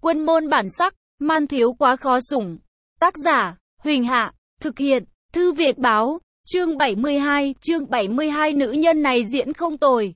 Quân môn bản sắc, man thiếu quá khó sủng. Tác giả, Huỳnh Hạ, thực hiện, Thư Việt Báo, chương 72, nữ nhân này diễn không tồi.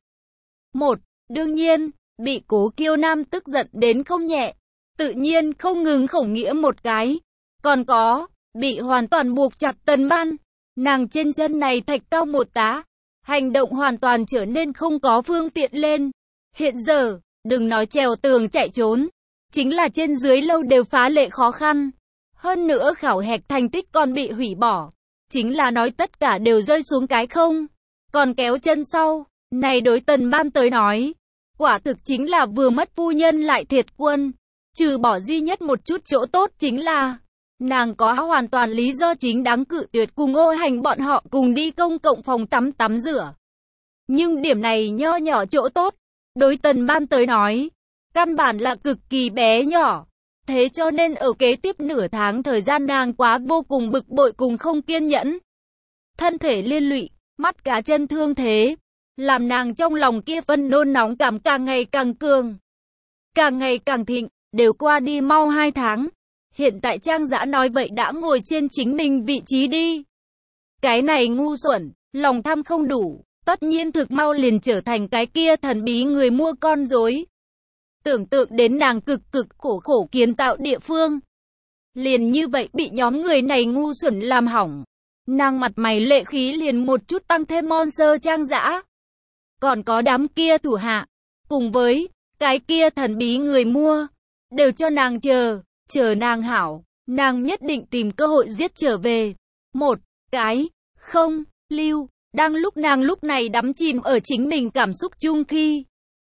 1. Đương nhiên, bị Cố Kiêu Nam tức giận đến không nhẹ, tự nhiên không ngừng khổng nghĩa một cái. Còn có, bị hoàn toàn buộc chặt Tần Ban, nàng trên chân này thạch cao một tá, hành động hoàn toàn trở nên không có phương tiện lên. Hiện giờ, đừng nói trèo tường chạy trốn, chính là trên dưới lâu đều phá lệ khó khăn. Hơn nữa khảo hạch thành tích còn bị hủy bỏ, chính là nói tất cả đều rơi xuống cái không, còn kéo chân sau. Này đối Tần Ban tới nói, quả thực chính là vừa mất phu nhân lại thiệt quân. Trừ bỏ duy nhất một chút chỗ tốt chính là nàng có hoàn toàn lý do chính đáng cự tuyệt cùng Ô Hành bọn họ cùng đi công cộng phòng tắm rửa. Nhưng điểm này nho nhỏ chỗ tốt, đối Tần Ban tới nói, căn bản là cực kỳ bé nhỏ. Thế cho nên ở kế tiếp nửa tháng thời gian nàng quá vô cùng bực bội cùng không kiên nhẫn. Thân thể liên lụy, mắt cá chân thương thế, làm nàng trong lòng kia phân nôn nóng cảm càng ngày càng cường, càng ngày càng thịnh. Đều qua đi mau 2 tháng. Hiện tại Trang Dã nói vậy đã ngồi trên chính mình vị trí đi. Cái này ngu xuẩn, lòng tham không đủ, tất nhiên thực mau liền trở thành cái kia thần bí người mua con rối. Tưởng tượng đến nàng cực khổ kiến tạo địa phương, liền như vậy bị nhóm người này ngu xuẩn làm hỏng. Nàng mặt mày lệ khí liền một chút tăng thêm monster Trang Dã. Còn có đám kia thủ hạ, cùng với cái kia thần bí người mua, đều cho nàng chờ nàng hảo, nàng nhất định tìm cơ hội giết trở về. Một cái, không, lưu, đang lúc nàng lúc này đắm chìm ở chính mình cảm xúc chung khi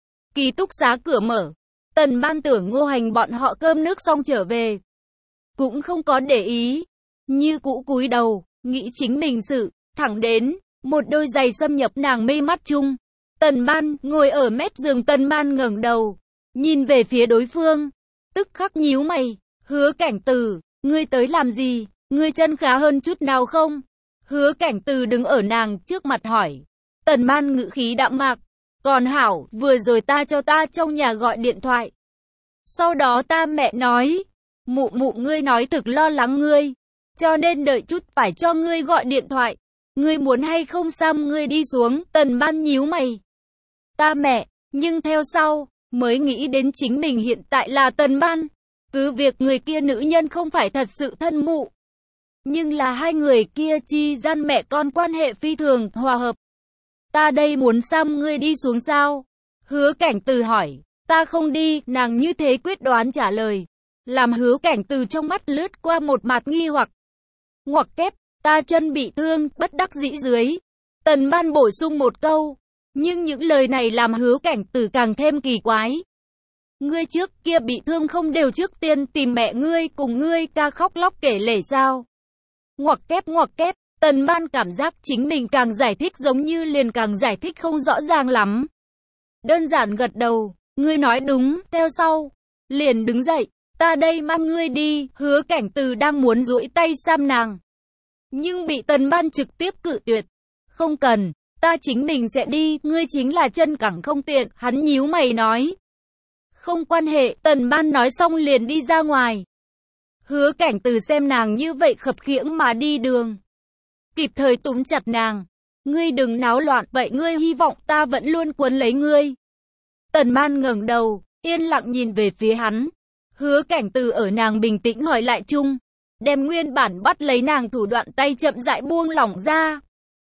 ký túc xá cửa mở, Tần Ban tưởng Ngô Hành bọn họ cơm nước xong trở về, cũng không có để ý, như cũ cúi đầu, nghĩ chính mình sự, thẳng đến, một đôi giày xâm nhập nàng mê mắt chung. Tần Ban, ngồi ở mép giường Tần Ban ngẩng đầu, nhìn về phía đối phương, tức khắc nhíu mày, Hứa Cảnh Từ, ngươi tới làm gì, ngươi chân khá hơn chút nào không? Hứa Cảnh Từ đứng ở nàng trước mặt hỏi. Tần Ban ngữ khí đạm mạc, còn hảo, vừa rồi ta cho ta trong nhà gọi điện thoại. Sau đó ta mẹ nói, mụ ngươi nói thực lo lắng ngươi, cho nên đợi chút phải cho ngươi gọi điện thoại. Ngươi muốn hay không xăm ngươi đi xuống, Tần Ban nhíu mày. Ta mẹ, nhưng theo sau, mới nghĩ đến chính mình hiện tại là Tần Ban. Cứ việc người kia nữ nhân không phải thật sự thân mụ, nhưng là hai người kia chi gian mẹ con quan hệ phi thường hòa hợp. Ta đây muốn xăm ngươi đi xuống sao? Hứa Cảnh Từ hỏi. Ta không đi, nàng như thế quyết đoán trả lời, làm Hứa Cảnh Từ trong mắt lướt qua một mặt nghi hoặc. Ngoặc kép, ta chân bị thương, bất đắc dĩ dưới. Tần Ban bổ sung một câu, nhưng những lời này làm Hứa Cảnh Từ càng thêm kỳ quái. Ngươi trước kia bị thương không đều trước tiên tìm mẹ ngươi cùng ngươi ca khóc lóc kể lể sao? Ngoặc kép, Tần Ban cảm giác chính mình càng giải thích giống như liền càng giải thích không rõ ràng lắm. Đơn giản gật đầu, ngươi nói đúng, theo sau, liền đứng dậy, ta đây mang ngươi đi. Hứa Cảnh Từ đang muốn duỗi tay xăm nàng, nhưng bị Tần Ban trực tiếp cự tuyệt. Không cần, ta chính mình sẽ đi, ngươi chính là chân cẳng không tiện. Hắn nhíu mày nói. Không quan hệ, Tần Ban nói xong liền đi ra ngoài. Hứa Cảnh Từ xem nàng như vậy khập khiễng mà đi đường, kịp thời túm chặt nàng. Ngươi đừng náo loạn, vậy ngươi hy vọng ta vẫn luôn quấn lấy ngươi? Tần Ban ngẩng đầu, yên lặng nhìn về phía hắn. Hứa Cảnh Từ ở nàng bình tĩnh hỏi lại chung, đem nguyên bản bắt lấy nàng thủ đoạn tay chậm rãi buông lỏng ra.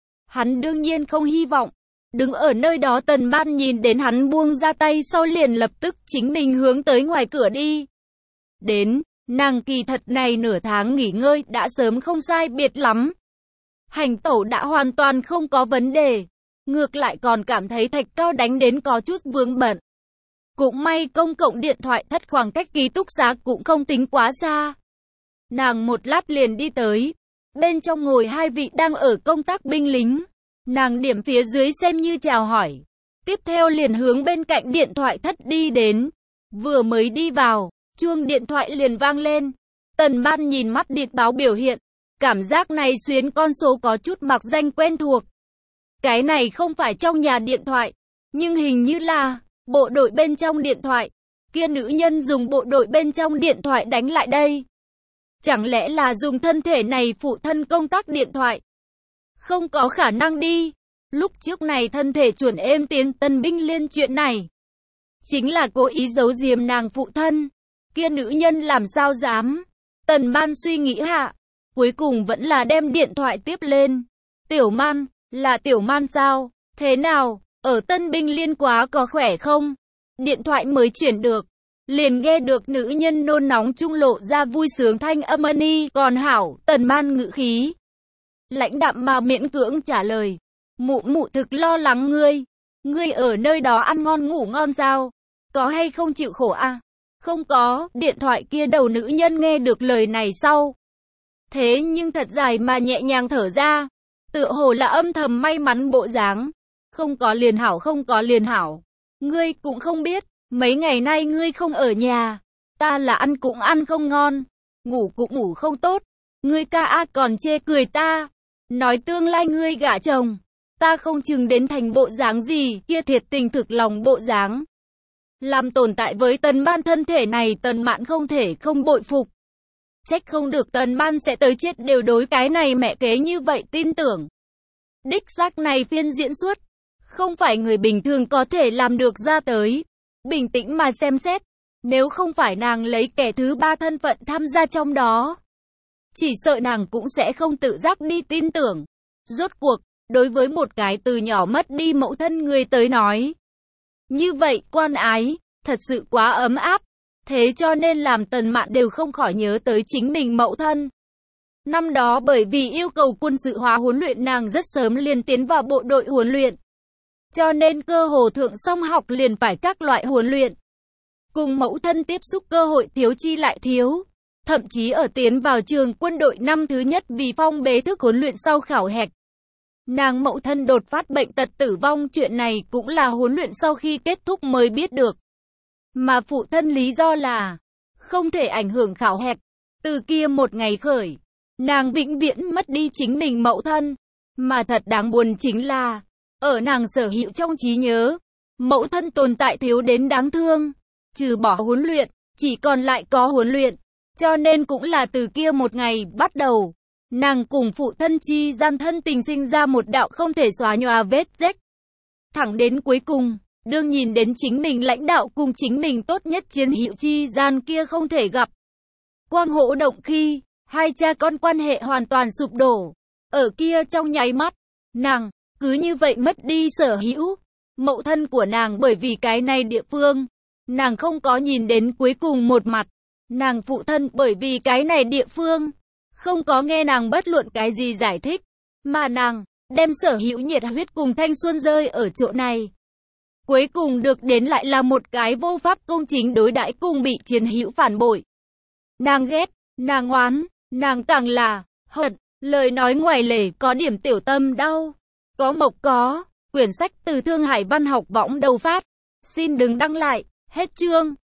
Hắn đương nhiên không hy vọng. Đứng ở nơi đó Tần Ban nhìn đến hắn buông ra tay sau liền lập tức chính mình hướng tới ngoài cửa đi. Đến, nàng kỳ thật này nửa tháng nghỉ ngơi đã sớm không sai biệt lắm. Hành tẩu đã hoàn toàn không có vấn đề. Ngược lại còn cảm thấy thạch cao đánh đến có chút vướng bận. Cũng may công cộng điện thoại thất khoảng cách ký túc xá cũng không tính quá xa. Nàng một lát liền đi tới. Bên trong ngồi hai vị đang ở công tác binh lính. Nàng điểm phía dưới xem như chào hỏi. Tiếp theo liền hướng bên cạnh điện thoại thất đi đến. Vừa mới đi vào, chuông điện thoại liền vang lên. Tần Ban nhìn mắt điện báo biểu hiện. Cảm giác này xuyến con số có chút mặc danh quen thuộc. Cái này không phải trong nhà điện thoại, nhưng hình như là bộ đội bên trong điện thoại. kia nữ nhân dùng bộ đội bên trong điện thoại đánh lại đây. Chẳng lẽ là dùng thân thể này phụ thân công tắc điện thoại? Không có khả năng đi. Lúc trước này thân thể chuẩn êm tiến Tân Binh Liên chuyện này. Chính là cố ý giấu giếm nàng phụ thân. Kia nữ nhân làm sao dám. Tần Man suy nghĩ hạ. Cuối cùng vẫn là đem điện thoại tiếp lên. Tiểu Man, là Tiểu Man sao? Thế nào? Ở Tân Binh Liên quá có khỏe không? Điện thoại mới chuyển được. Liền nghe được nữ nhân nôn nóng trung lộ ra vui sướng thanh âm ni. Còn hảo, Tần Man ngữ khí lãnh đạm mà miễn cưỡng trả lời. Mụ thực lo lắng ngươi. Ngươi ở nơi đó ăn ngon ngủ ngon sao? Có hay không chịu khổ à? Không có, điện thoại kia đầu nữ nhân nghe được lời này sau. Thế nhưng thật dài mà nhẹ nhàng thở ra. Tựa hồ là âm thầm may mắn bộ dáng. Không có liền hảo, không có liền hảo. Ngươi cũng không biết, mấy ngày nay ngươi không ở nhà. Ta là ăn cũng ăn không ngon, ngủ cũng ngủ không tốt. Ngươi ca còn chê cười ta. Nói tương lai ngươi gả chồng. Ta không chừng đến thành bộ dáng gì, kia thiệt tình thực lòng bộ dáng. Làm tồn tại với Tần Man thân thể này Tần Mạn không thể không bội phục. Trách không được Tần Man sẽ tới chết đều đối cái này mẹ kế như vậy tin tưởng. Đích xác này phiên diễn xuất, không phải người bình thường có thể làm được ra tới. Bình tĩnh mà xem xét, nếu không phải nàng lấy kẻ thứ ba thân phận tham gia trong đó, chỉ sợ nàng cũng sẽ không tự giác đi tin tưởng. Rốt cuộc, đối với một cái từ nhỏ mất đi mẫu thân người tới nói, như vậy quan ái, thật sự quá ấm áp. Thế cho nên làm Tần Mạn đều không khỏi nhớ tới chính mình mẫu thân. Năm đó bởi vì yêu cầu quân sự hóa huấn luyện nàng rất sớm liền tiến vào bộ đội huấn luyện. Cho nên cơ hồ thượng song học liền phải các loại huấn luyện. Cùng mẫu thân tiếp xúc cơ hội thiếu chi lại thiếu. Thậm chí ở tiến vào trường quân đội năm thứ nhất vì phong bế thức huấn luyện sau khảo hạch. Nàng mẫu thân đột phát bệnh tật tử vong chuyện này cũng là huấn luyện sau khi kết thúc mới biết được. Mà phụ thân lý do là không thể ảnh hưởng khảo hạch. Từ kia một ngày khởi, nàng vĩnh viễn mất đi chính mình mẫu thân. Mà thật đáng buồn chính là, ở nàng sở hữu trong trí nhớ, mẫu thân tồn tại thiếu đến đáng thương. Trừ bỏ huấn luyện, chỉ còn lại có huấn luyện. Cho nên cũng là từ kia một ngày bắt đầu, nàng cùng phụ thân chi gian thân tình sinh ra một đạo không thể xóa nhòa vết rách. Thẳng đến cuối cùng, đương nhìn đến chính mình lãnh đạo cùng chính mình tốt nhất chiến hữu chi gian kia không thể gặp quang hỗ động khi, hai cha con quan hệ hoàn toàn sụp đổ. Ở kia trong nháy mắt, nàng cứ như vậy mất đi sở hữu. Mẫu thân của nàng bởi vì cái này địa phương, nàng không có nhìn đến cuối cùng một mặt. Nàng phụ thân bởi vì cái này địa phương, không có nghe nàng bất luận cái gì giải thích. Mà nàng đem sở hữu nhiệt huyết cùng thanh xuân rơi ở chỗ này. Cuối cùng được đến lại là một cái vô pháp công chính đối đãi cùng bị chiến hữu phản bội. Nàng ghét, nàng oán, nàng càng là hận, lời nói ngoài lề có điểm tiểu tâm đau. Có mộc có, quyển sách từ Thương Hải Văn học võng đầu phát. Xin đừng đăng lại, hết chương.